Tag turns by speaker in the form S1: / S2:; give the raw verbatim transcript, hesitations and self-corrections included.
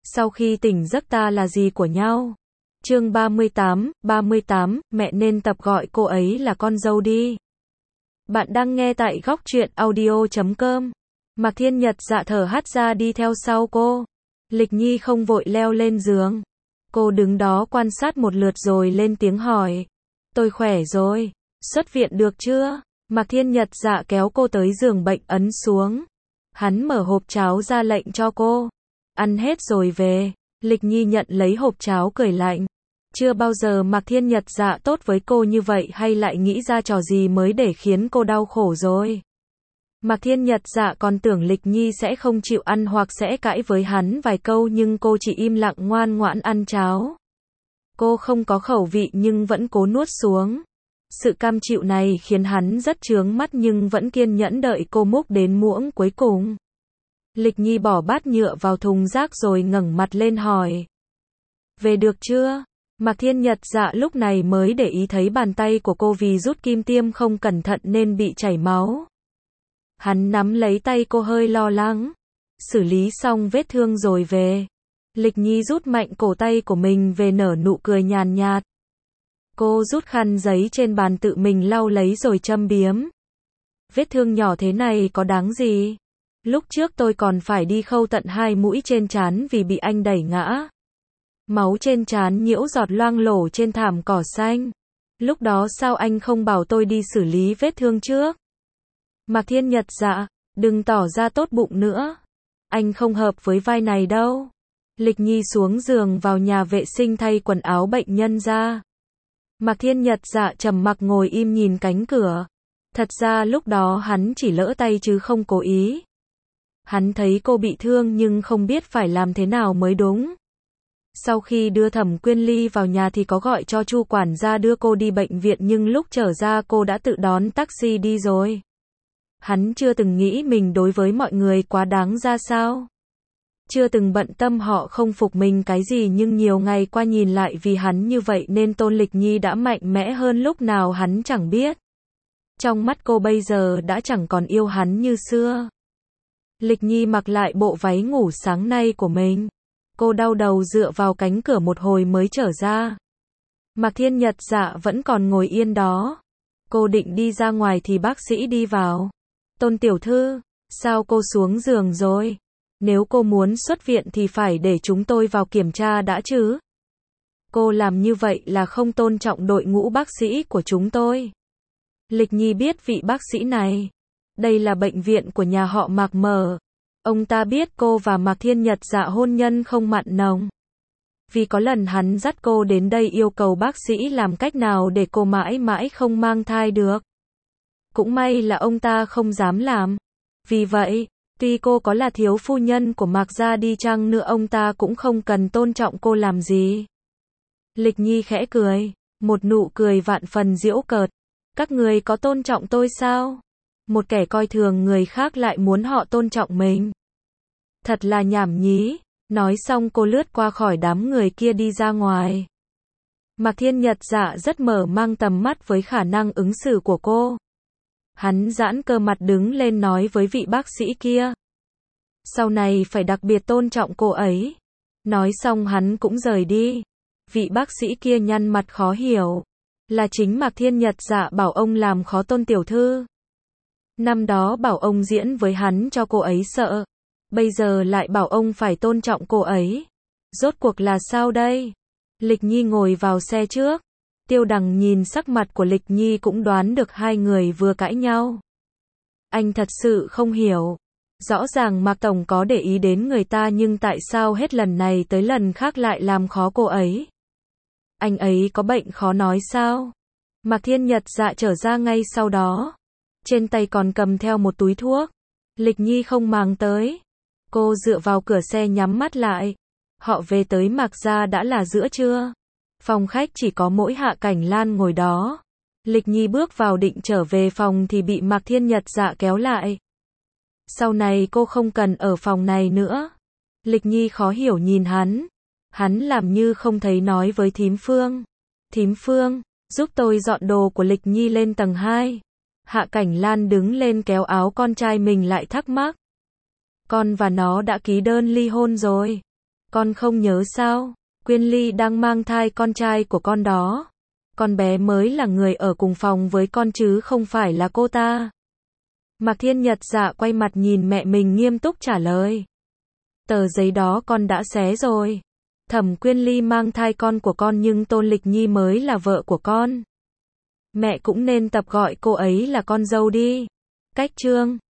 S1: Sau khi tỉnh giấc ta là gì của nhau? Chương ba mươi tám, ba mươi tám, mẹ nên tập gọi cô ấy là con dâu đi. Bạn đang nghe tại góc truyện audio chấm com. Mạc Thiên Nhật dạ thở hắt ra đi theo sau cô. Lịch Nhi không vội leo lên giường. Cô đứng đó quan sát một lượt rồi lên tiếng hỏi. Tôi khỏe rồi. Xuất viện được chưa? Mạc Thiên Nhật dạ kéo cô tới giường bệnh ấn xuống. Hắn mở hộp cháo ra lệnh cho cô. Ăn hết rồi về. Lịch Nhi nhận lấy hộp cháo cười lạnh. Chưa bao giờ Mạc Thiên Nhật dạ tốt với cô như vậy, hay lại nghĩ ra trò gì mới để khiến cô đau khổ rồi. Mạc Thiên Nhật dạ còn tưởng Lịch Nhi sẽ không chịu ăn hoặc sẽ cãi với hắn vài câu, nhưng cô chỉ im lặng ngoan ngoãn ăn cháo. Cô không có khẩu vị nhưng vẫn cố nuốt xuống. Sự cam chịu này khiến hắn rất chướng mắt nhưng vẫn kiên nhẫn đợi cô múc đến muỗng cuối cùng. Lịch Nhi bỏ bát nhựa vào thùng rác rồi ngẩng mặt lên hỏi. Về được chưa? Mạc Thiên Nhật dạ lúc này mới để ý thấy bàn tay của cô vì rút kim tiêm không cẩn thận nên bị chảy máu. Hắn nắm lấy tay cô hơi lo lắng. Xử lý xong vết thương rồi về. Lịch Nhi rút mạnh cổ tay của mình về, nở nụ cười nhàn nhạt. Cô rút khăn giấy trên bàn tự mình lau lấy rồi châm biếm. Vết thương nhỏ thế này có đáng gì? Lúc trước tôi còn phải đi khâu tận hai mũi trên trán vì bị anh đẩy ngã. Máu trên trán nhiễu giọt loang lổ trên thảm cỏ xanh. Lúc đó sao anh không bảo tôi đi xử lý vết thương trước? Mạc Thiên Nhật dạ, đừng tỏ ra tốt bụng nữa. Anh không hợp với vai này đâu. Lịch Nhi xuống giường vào nhà vệ sinh thay quần áo bệnh nhân ra. Mạc Thiên Nhật dạ trầm mặc ngồi im nhìn cánh cửa. Thật ra lúc đó hắn chỉ lỡ tay chứ không cố ý. Hắn thấy cô bị thương nhưng không biết phải làm thế nào mới đúng. Sau khi đưa Thẩm Quyên Ly vào nhà thì có gọi cho Chu quản gia đưa cô đi bệnh viện, nhưng lúc trở ra cô đã tự đón taxi đi rồi. Hắn chưa từng nghĩ mình đối với mọi người quá đáng ra sao. Chưa từng bận tâm họ không phục mình cái gì, nhưng nhiều ngày qua nhìn lại vì hắn như vậy nên Tôn Lịch Nhi đã mạnh mẽ hơn lúc nào hắn chẳng biết. Trong mắt cô bây giờ đã chẳng còn yêu hắn như xưa. Lịch Nhi mặc lại bộ váy ngủ sáng nay của mình. Cô đau đầu dựa vào cánh cửa một hồi mới trở ra. Mạc Thiên Nhật dạ vẫn còn ngồi yên đó. Cô định đi ra ngoài thì bác sĩ đi vào. Tôn tiểu thư, sao cô xuống giường rồi? Nếu cô muốn xuất viện thì phải để chúng tôi vào kiểm tra đã chứ. Cô làm như vậy là không tôn trọng đội ngũ bác sĩ của chúng tôi. Lịch Nhi biết vị bác sĩ này. Đây là bệnh viện của nhà họ Mạc mở. Ông ta biết cô và Mạc Thiên Nhật dạ hôn nhân không mặn nồng. Vì có lần hắn dắt cô đến đây yêu cầu bác sĩ làm cách nào để cô mãi mãi không mang thai được. Cũng may là ông ta không dám làm. Vì vậy, tuy cô có là thiếu phu nhân của Mạc gia đi chăng nữa ông ta cũng không cần tôn trọng cô làm gì. Lịch Nhi khẽ cười, một nụ cười vạn phần giễu cợt. Các người có tôn trọng tôi sao? Một kẻ coi thường người khác lại muốn họ tôn trọng mình. Thật là nhảm nhí. Nói xong cô lướt qua khỏi đám người kia đi ra ngoài. Mạc Thiên Nhật dạ rất mở mang tầm mắt với khả năng ứng xử của cô. Hắn giãn cơ mặt đứng lên nói với vị bác sĩ kia. Sau này phải đặc biệt tôn trọng cô ấy. Nói xong hắn cũng rời đi. Vị bác sĩ kia nhăn mặt khó hiểu. Là chính Mạc Thiên Nhật dạ bảo ông làm khó Tôn tiểu thư. Năm đó bảo ông diễn với hắn cho cô ấy sợ. Bây giờ lại bảo ông phải tôn trọng cô ấy. Rốt cuộc là sao đây? Lịch Nhi ngồi vào xe trước. Tiêu Đằng nhìn sắc mặt của Lịch Nhi cũng đoán được hai người vừa cãi nhau. Anh thật sự không hiểu. Rõ ràng Mạc Tổng có để ý đến người ta nhưng tại sao hết lần này tới lần khác lại làm khó cô ấy? Anh ấy có bệnh khó nói sao? Mạc Thiên Nhật dạ trở ra ngay sau đó. Trên tay còn cầm theo một túi thuốc. Lịch Nhi không màng tới. Cô dựa vào cửa xe nhắm mắt lại. Họ về tới Mạc gia đã là giữa trưa. Phòng khách chỉ có mỗi Hạ Cảnh Lan ngồi đó. Lịch Nhi bước vào định trở về phòng thì bị Mạc Thiên Nhật dạ kéo lại. Sau này cô không cần ở phòng này nữa. Lịch Nhi khó hiểu nhìn hắn. Hắn làm như không thấy nói với thím Phương. Thím Phương, giúp tôi dọn đồ của Lịch Nhi lên tầng hai. Hạ Cảnh Lan đứng lên kéo áo con trai mình lại thắc mắc. Con và nó đã ký đơn ly hôn rồi. Con không nhớ sao? Quyên Ly đang mang thai con trai của con đó. Con bé mới là người ở cùng phòng với con chứ không phải là cô ta. Mạc Thiên Nhật Dạ quay mặt nhìn mẹ mình nghiêm túc trả lời. Tờ giấy đó con đã xé rồi. Thẩm Quyên Ly mang thai con của con nhưng Tôn Lịch Nhi mới là vợ của con. Mẹ cũng nên tập gọi cô ấy là con dâu đi. Cách chương